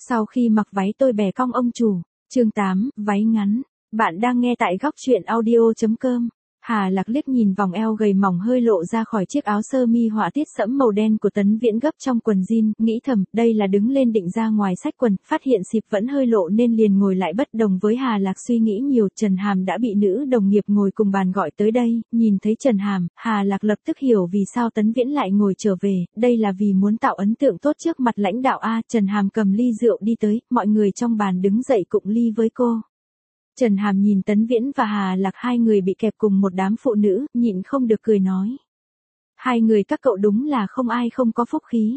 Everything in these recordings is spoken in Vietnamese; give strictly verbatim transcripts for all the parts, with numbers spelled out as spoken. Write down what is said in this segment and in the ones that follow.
Sau khi mặc váy tôi bẻ cong ông chủ. Chương tám, váy ngắn. Bạn đang nghe tại góc truyện audio chấm com. Hà Lạc liếc nhìn vòng eo gầy mỏng hơi lộ ra khỏi chiếc áo sơ mi họa tiết sẫm màu đen của Tấn Viễn gấp trong quần jean, nghĩ thầm, đây là đứng lên định ra ngoài xách quần, phát hiện xịp vẫn hơi lộ nên liền ngồi lại bất đồng với Hà Lạc suy nghĩ nhiều. Trần Hàm đã bị nữ đồng nghiệp ngồi cùng bàn gọi tới đây, nhìn thấy Trần Hàm, Hà Lạc lập tức hiểu vì sao Tấn Viễn lại ngồi trở về, đây là vì muốn tạo ấn tượng tốt trước mặt lãnh đạo A. Trần Hàm cầm ly rượu đi tới, mọi người trong bàn đứng dậy cụng ly với cô. Trần Hàm nhìn Tấn Viễn và Hà Lạc hai người bị kẹp cùng một đám phụ nữ, nhịn không được cười nói. Hai người các cậu đúng là không ai không có phúc khí.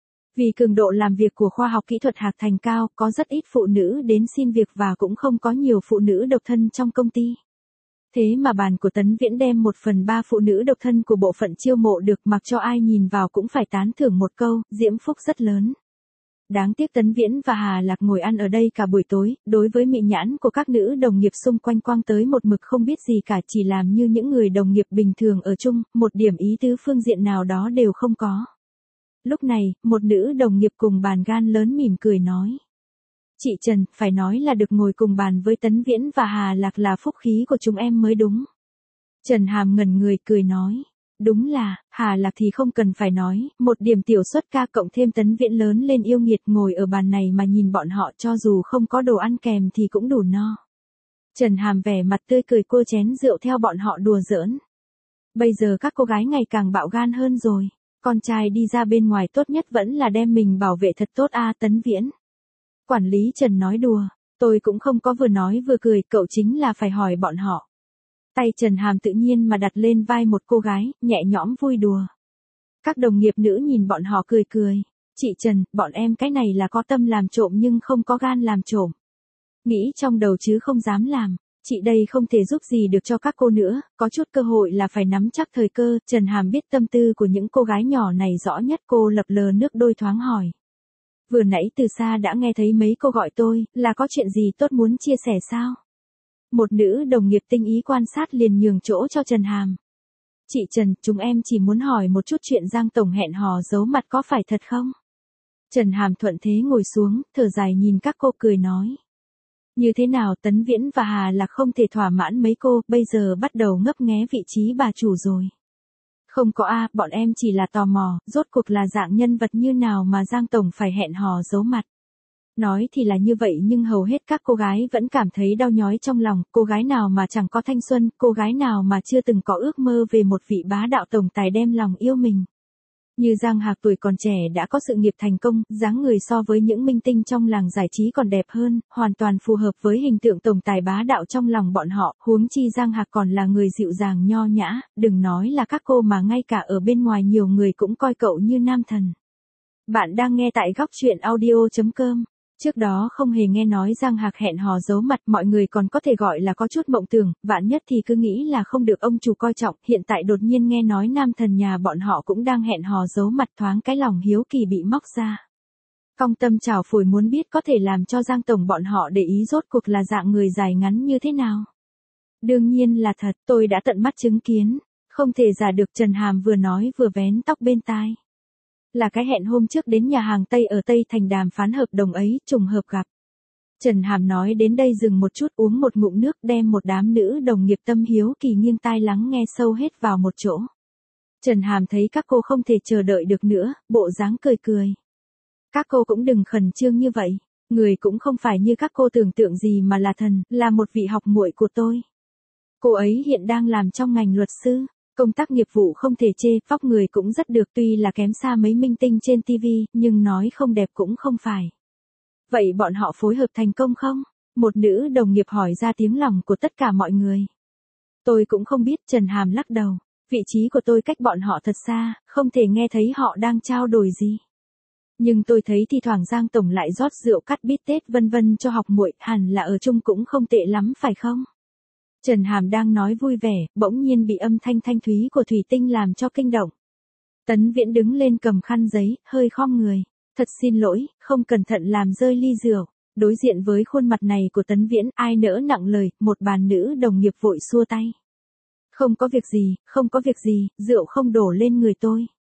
Vì cường độ làm việc của khoa học kỹ thuật Hạc Thành cao, có rất ít phụ nữ đến xin việc và cũng không có nhiều phụ nữ độc thân trong công ty. Thế mà bàn của Tấn Viễn đem một phần ba phụ nữ độc thân của bộ phận chiêu mộ được, mặc cho ai nhìn vào cũng phải tán thưởng một câu, diễm phúc rất lớn. Đáng tiếc Tấn Viễn và Hà Lạc ngồi ăn ở đây cả buổi tối, đối với mị nhãn của các nữ đồng nghiệp xung quanh quang tới một mực không biết gì cả, chỉ làm như những người đồng nghiệp bình thường ở chung, một điểm ý tứ phương diện nào đó đều không có. Lúc này, một nữ đồng nghiệp cùng bàn gan lớn mỉm cười nói. Chị Trần, phải nói là được ngồi cùng bàn với Tấn Viễn và Hà Lạc là phúc khí của chúng em mới đúng. Trần Hàm ngẩn người cười nói. Đúng là, Hà Lạc thì không cần phải nói, một điểm tiểu xuất ca cộng thêm Tấn Viễn lớn lên yêu nghiệt ngồi ở bàn này mà nhìn bọn họ cho dù không có đồ ăn kèm thì cũng đủ no. Trần Hàm vẻ mặt tươi cười cô chén rượu theo bọn họ đùa giỡn. Bây giờ các cô gái ngày càng bạo gan hơn rồi, con trai đi ra bên ngoài tốt nhất vẫn là đem mình bảo vệ thật tốt a. Tấn Viễn. Quản lý Trần nói đùa, tôi cũng không có vừa nói vừa cười, cậu chính là phải hỏi bọn họ. Tay Trần Hàm tự nhiên mà đặt lên vai một cô gái, nhẹ nhõm vui đùa. Các đồng nghiệp nữ nhìn bọn họ cười cười. Chị Trần, bọn em cái này là có tâm làm trộm nhưng không có gan làm trộm. Nghĩ trong đầu chứ không dám làm. Chị đây không thể giúp gì được cho các cô nữa, có chút cơ hội là phải nắm chắc thời cơ. Trần Hàm biết tâm tư của những cô gái nhỏ này rõ nhất, cô lập lờ nước đôi thoáng hỏi. Vừa nãy từ xa đã nghe thấy mấy cô gọi tôi, là có chuyện gì tốt muốn chia sẻ sao? Một nữ đồng nghiệp tinh ý quan sát liền nhường chỗ cho Trần Hàm. Chị Trần, chúng em chỉ muốn hỏi một chút chuyện Giang Tổng hẹn hò giấu mặt có phải thật không? Trần Hàm thuận thế ngồi xuống, thở dài nhìn các cô cười nói. Như thế nào Tấn Viễn và Hà Lạc không thể thỏa mãn mấy cô, bây giờ bắt đầu ngấp nghé vị trí bà chủ rồi. Không có a, bọn em chỉ là tò mò, rốt cuộc là dạng nhân vật như nào mà Giang Tổng phải hẹn hò giấu mặt. Nói thì là như vậy nhưng hầu hết các cô gái vẫn cảm thấy đau nhói trong lòng, cô gái nào mà chẳng có thanh xuân, cô gái nào mà chưa từng có ước mơ về một vị bá đạo tổng tài đem lòng yêu mình. Như Giang Hạc tuổi còn trẻ đã có sự nghiệp thành công, dáng người so với những minh tinh trong làng giải trí còn đẹp hơn, hoàn toàn phù hợp với hình tượng tổng tài bá đạo trong lòng bọn họ, huống chi Giang Hạc còn là người dịu dàng nho nhã, đừng nói là các cô mà ngay cả ở bên ngoài nhiều người cũng coi cậu như nam thần. Bạn đang nghe tại góc truyện audio chấm com. Trước đó không hề nghe nói Giang Hạc hẹn hò giấu mặt, mọi người còn có thể gọi là có chút mộng tưởng, vạn nhất thì cứ nghĩ là không được ông chủ coi trọng, hiện tại đột nhiên nghe nói nam thần nhà bọn họ cũng đang hẹn hò giấu mặt, thoáng cái lòng hiếu kỳ bị móc ra. Cong tâm trào phổi muốn biết có thể làm cho Giang Tổng bọn họ để ý rốt cuộc là dạng người dài ngắn như thế nào. Đương nhiên là thật, tôi đã tận mắt chứng kiến, không thể giả được. Trần Hàm vừa nói vừa vén tóc bên tai. Là cái hẹn hôm trước đến nhà hàng Tây ở Tây Thành đàm phán hợp đồng ấy, trùng hợp gặp. Trần Hàm nói đến đây dừng một chút uống một ngụm nước, đem một đám nữ đồng nghiệp tâm hiếu kỳ nghiêng tai lắng nghe sâu hết vào một chỗ. Trần Hàm thấy các cô không thể chờ đợi được nữa, bộ dáng cười cười. Các cô cũng đừng khẩn trương như vậy, người cũng không phải như các cô tưởng tượng gì mà là thần, là một vị học muội của tôi. Cô ấy hiện đang làm trong ngành luật sư. Công tác nghiệp vụ không thể chê, vóc người cũng rất được, tuy là kém xa mấy minh tinh trên ti vi, nhưng nói không đẹp cũng không phải. Vậy bọn họ phối hợp thành công không? Một nữ đồng nghiệp hỏi ra tiếng lòng của tất cả mọi người. Tôi cũng không biết. Trần Hàm lắc đầu. Vị trí của tôi cách bọn họ thật xa, không thể nghe thấy họ đang trao đổi gì. Nhưng tôi thấy thi thoảng Giang Tổng lại rót rượu cắt bít tết vân vân cho học muội, hẳn là ở chung cũng không tệ lắm phải không? Trần Hàm đang nói vui vẻ, bỗng nhiên bị âm thanh thanh thúy của thủy tinh làm cho kinh động. Tấn Viễn đứng lên cầm khăn giấy, hơi khom người. Thật xin lỗi, không cẩn thận làm rơi ly rượu. Đối diện với khuôn mặt này của Tấn Viễn, ai nỡ nặng lời, một bàn nữ đồng nghiệp vội xua tay. Không có việc gì, không có việc gì, rượu không đổ lên người tôi.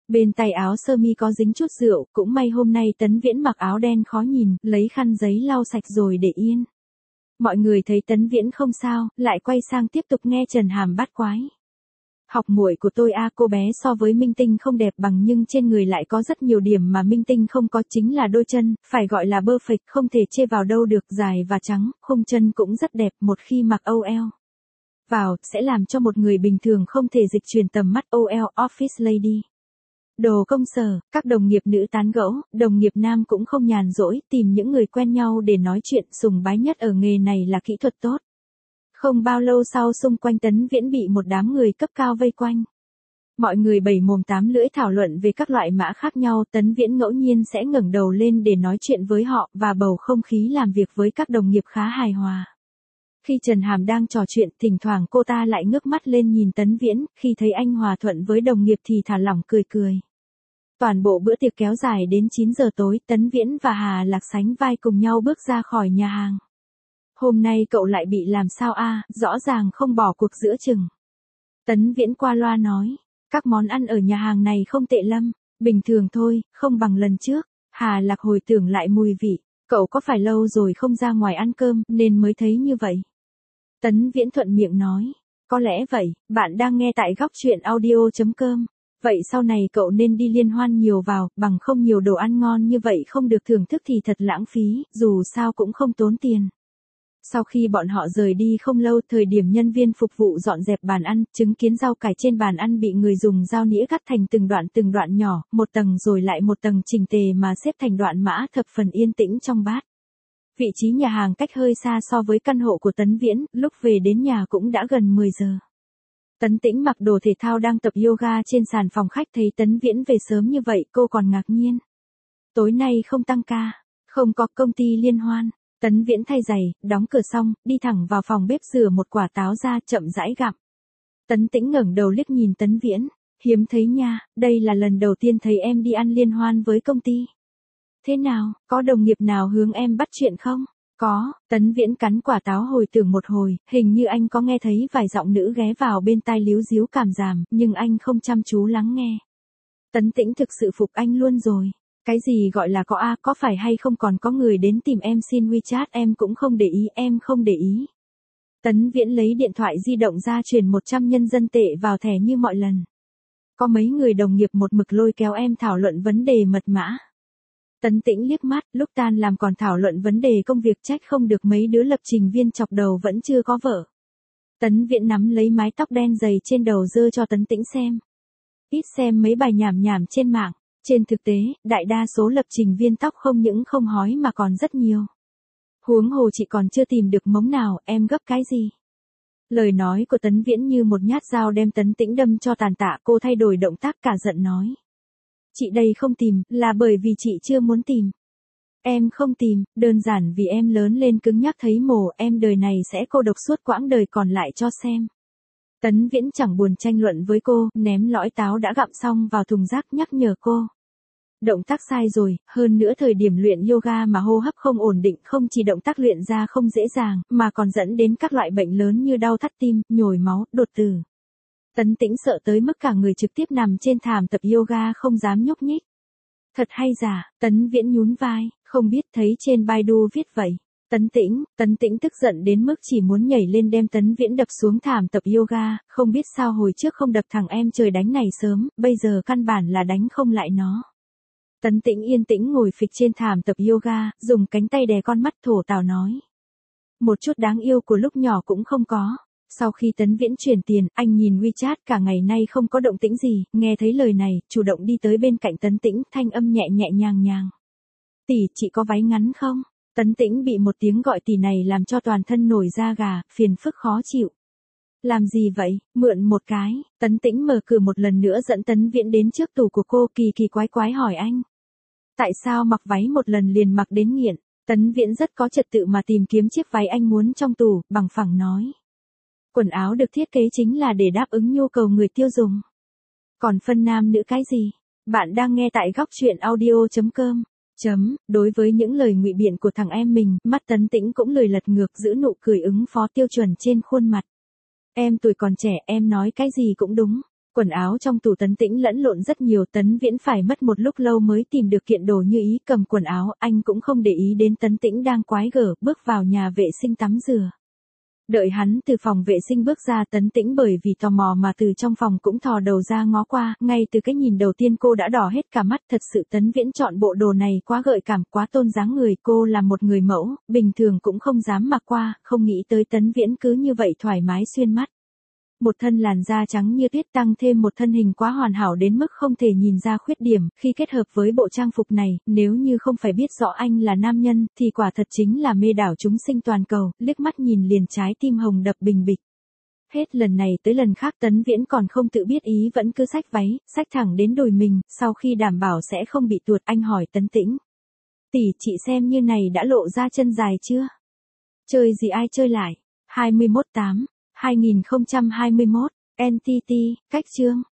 Bên tay áo sơ mi có dính chút rượu, cũng may hôm nay Tấn Viễn mặc áo đen khó nhìn, lấy khăn giấy lau sạch rồi để yên. Mọi người thấy Tấn Viễn không sao, lại quay sang tiếp tục nghe Trần Hàm bắt quái. Học muội của tôi a, cô bé so với Minh Tinh không đẹp bằng nhưng trên người lại có rất nhiều điểm mà Minh Tinh không có, chính là đôi chân, phải gọi là perfect, không thể chê vào đâu được, dài và trắng, khung chân cũng rất đẹp, một khi mặc ô eo vào, sẽ làm cho một người bình thường không thể dịch chuyển tầm mắt. ô eo Office Lady. Đồ công sở, các đồng nghiệp nữ tán gẫu, đồng nghiệp nam cũng không nhàn rỗi, tìm những người quen nhau để nói chuyện, sùng bái nhất ở nghề này là kỹ thuật tốt. Không bao lâu sau xung quanh Tấn Viễn bị một đám người cấp cao vây quanh. Mọi người bảy mồm tám lưỡi thảo luận về các loại mã khác nhau, Tấn Viễn ngẫu nhiên sẽ ngẩng đầu lên để nói chuyện với họ, và bầu không khí làm việc với các đồng nghiệp khá hài hòa. Khi Trần Hàm đang trò chuyện, thỉnh thoảng cô ta lại ngước mắt lên nhìn Tấn Viễn, khi thấy anh hòa thuận với đồng nghiệp thì thả lỏng cười cười. Toàn bộ bữa tiệc kéo dài đến chín giờ tối, Tấn Viễn và Hà Lạc sánh vai cùng nhau bước ra khỏi nhà hàng. Hôm nay cậu lại bị làm sao a, rõ ràng không bỏ cuộc giữa chừng. Tấn Viễn qua loa nói, các món ăn ở nhà hàng này không tệ lắm, bình thường thôi, không bằng lần trước. Hà Lạc hồi tưởng lại mùi vị, cậu có phải lâu rồi không ra ngoài ăn cơm, nên mới thấy như vậy. Tấn Viễn thuận miệng nói, có lẽ vậy, bạn đang nghe tại góc truyện audio chấm com. Vậy sau này cậu nên đi liên hoan nhiều vào, bằng không nhiều đồ ăn ngon như vậy không được thưởng thức thì thật lãng phí, dù sao cũng không tốn tiền. Sau khi bọn họ rời đi không lâu, thời điểm nhân viên phục vụ dọn dẹp bàn ăn, chứng kiến rau cải trên bàn ăn bị người dùng dao nĩa cắt thành từng đoạn từng đoạn nhỏ, một tầng rồi lại một tầng chỉnh tề mà xếp thành đoạn mã, thập phần yên tĩnh trong bát. Vị trí nhà hàng cách hơi xa so với căn hộ của Tấn Viễn, lúc về đến nhà cũng đã gần mười giờ. Tấn Tĩnh mặc đồ thể thao đang tập yoga trên sàn phòng khách, thấy Tấn Viễn về sớm như vậy, cô còn ngạc nhiên. Tối nay không tăng ca, không có công ty liên hoan. Tấn Viễn thay giày, đóng cửa xong, đi thẳng vào phòng bếp rửa một quả táo ra, chậm rãi gặm. Tấn Tĩnh ngẩng đầu liếc nhìn Tấn Viễn, hiếm thấy nha, đây là lần đầu tiên thấy em đi ăn liên hoan với công ty. Thế nào, có đồng nghiệp nào hướng em bắt chuyện không? Có, Tấn Viễn cắn quả táo hồi tưởng một hồi, hình như anh có nghe thấy vài giọng nữ ghé vào bên tai líu díu cảm giảm, nhưng anh không chăm chú lắng nghe. Tấn Tĩnh thực sự phục anh luôn rồi. Cái gì gọi là có a, có phải hay không còn có người đến tìm em xin WeChat, em cũng không để ý, em không để ý. Tấn Viễn lấy điện thoại di động ra chuyển một trăm nhân dân tệ vào thẻ như mọi lần. Có mấy người đồng nghiệp một mực lôi kéo em thảo luận vấn đề mật mã. Tấn Tĩnh liếc mắt, lúc tan làm còn thảo luận vấn đề công việc, trách không được mấy đứa lập trình viên chọc đầu vẫn chưa có vợ. Tấn Viễn nắm lấy mái tóc đen dày trên đầu giơ cho Tấn Tĩnh xem. Ít xem mấy bài nhảm nhảm trên mạng. Trên thực tế, đại đa số lập trình viên tóc không những không hói mà còn rất nhiều. Huống hồ chị còn chưa tìm được mống nào, em gấp cái gì? Lời nói của Tấn Viễn như một nhát dao đem Tấn Tĩnh đâm cho tàn tạ, cô thay đổi động tác cả giận nói. Chị đây không tìm, là bởi vì chị chưa muốn tìm. Em không tìm, đơn giản vì em lớn lên cứng nhắc thấy mồ, em đời này sẽ cô độc suốt quãng đời còn lại cho xem. Tấn Viễn chẳng buồn tranh luận với cô, ném lõi táo đã gặm xong vào thùng rác nhắc nhở cô. Động tác sai rồi, hơn nữa thời điểm luyện yoga mà hô hấp không ổn định, không chỉ động tác luyện ra không dễ dàng, mà còn dẫn đến các loại bệnh lớn như đau thắt tim, nhồi máu, đột tử. Tấn Tĩnh sợ tới mức cả người trực tiếp nằm trên thảm tập yoga không dám nhúc nhích. Thật hay giả, Tấn Viễn nhún vai, không biết, thấy trên Baidu viết vậy. Tấn Tĩnh, Tấn Tĩnh tức giận đến mức chỉ muốn nhảy lên đem Tấn Viễn đập xuống thảm tập yoga, không biết sao hồi trước không đập thằng em trời đánh này sớm, bây giờ căn bản là đánh không lại nó. Tấn Tĩnh yên tĩnh ngồi phịch trên thảm tập yoga, dùng cánh tay đè con mắt thổ tào nói. Một chút đáng yêu của lúc nhỏ cũng không có. Sau khi Tấn Viễn chuyển tiền, anh nhìn WeChat cả ngày nay không có động tĩnh gì, nghe thấy lời này, chủ động đi tới bên cạnh Tấn Tĩnh, thanh âm nhẹ nhẹ nhàng nhàng. Tỷ, chị có váy ngắn không? Tấn Tĩnh bị một tiếng gọi tỷ này làm cho toàn thân nổi da gà, phiền phức khó chịu. Làm gì vậy, mượn một cái. Tấn Tĩnh mở cửa một lần nữa dẫn Tấn Viễn đến trước tủ của cô, kỳ kỳ quái quái hỏi anh. Tại sao mặc váy một lần liền mặc đến nghiện? Tấn Viễn rất có trật tự mà tìm kiếm chiếc váy anh muốn trong tủ, bằng phẳng nói. Quần áo được thiết kế chính là để đáp ứng nhu cầu người tiêu dùng. Còn phân nam nữ cái gì? Bạn đang nghe tại góc truyện audio chấm com. Chấm, đối với những lời ngụy biện của thằng em mình, mắt Tấn Tĩnh cũng lười lật ngược, giữ nụ cười ứng phó tiêu chuẩn trên khuôn mặt. Em tuổi còn trẻ, em nói cái gì cũng đúng. Quần áo trong tủ Tấn Tĩnh lẫn lộn rất nhiều, Tấn Viễn phải mất một lúc lâu mới tìm được kiện đồ như ý, cầm quần áo, anh cũng không để ý đến Tấn Tĩnh đang quái gở, bước vào nhà vệ sinh tắm rửa. Đợi hắn từ phòng vệ sinh bước ra, Tấn Tĩnh bởi vì tò mò mà từ trong phòng cũng thò đầu ra ngó qua, ngay từ cái nhìn đầu tiên cô đã đỏ hết cả mắt, thật sự Tấn Viễn chọn bộ đồ này quá gợi cảm, quá tôn dáng người, cô là một người mẫu, bình thường cũng không dám mặc qua, không nghĩ tới Tấn Viễn cứ như vậy thoải mái xuyên mắt. Một thân làn da trắng như tuyết tăng thêm một thân hình quá hoàn hảo đến mức không thể nhìn ra khuyết điểm, khi kết hợp với bộ trang phục này, nếu như không phải biết rõ anh là nam nhân, thì quả thật chính là mê đảo chúng sinh toàn cầu, liếc mắt nhìn liền trái tim hồng đập bình bịch. Hết lần này tới lần khác Tấn Viễn còn không tự biết ý vẫn cứ xách váy, xách thẳng đến đùi mình, sau khi đảm bảo sẽ không bị tuột anh hỏi Tấn Tĩnh. Tỷ, chị xem như này đã lộ ra chân dài chưa? Chơi gì ai chơi lại? hai mươi mốt tám hai nghìn không trăm hai mươi mốt, en tê tê, cách chương.